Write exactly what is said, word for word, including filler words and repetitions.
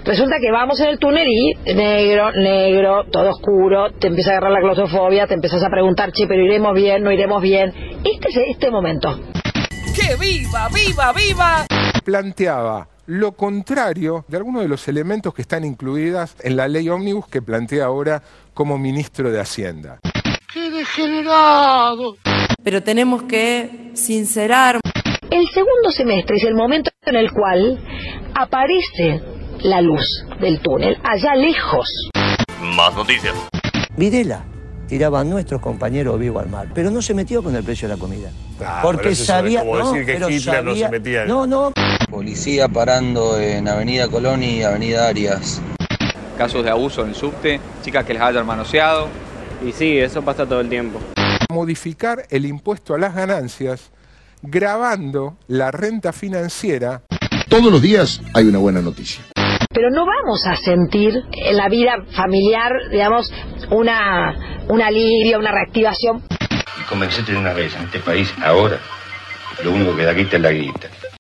Resulta que vamos en el túnel y negro, negro, todo oscuro, te empieza a agarrar la claustrofobia, te empiezas a preguntar, che, pero iremos bien, no iremos bien. Este es este momento. ¡Que viva, viva, viva! Planteaba lo contrario de algunos de los elementos que están incluidas en la ley ómnibus que plantea ahora como ministro de Hacienda. ¡Qué degenerado! Pero tenemos que sincerar. El segundo semestre es el momento en el cual aparece la luz del túnel, allá lejos. Más noticias. Videla tiraba a nuestros compañeros vivos al mar, pero no se metió con el precio de la comida. Ah, porque sabía... Como no, decir que pero Hitler sabía, no se metía en... No, no. Policía parando en Avenida Colón y Avenida Arias. Casos de abuso en el subte, chicas que les hayan manoseado. Y sí, eso pasa todo el tiempo. Modificar el impuesto a las ganancias, gravando la renta financiera. Todos los días hay una buena noticia. Pero no vamos a sentir en la vida familiar, digamos, una, un alivio, una reactivación. Y convencete de una vez, en este país, ahora, lo único que da guita es la guita.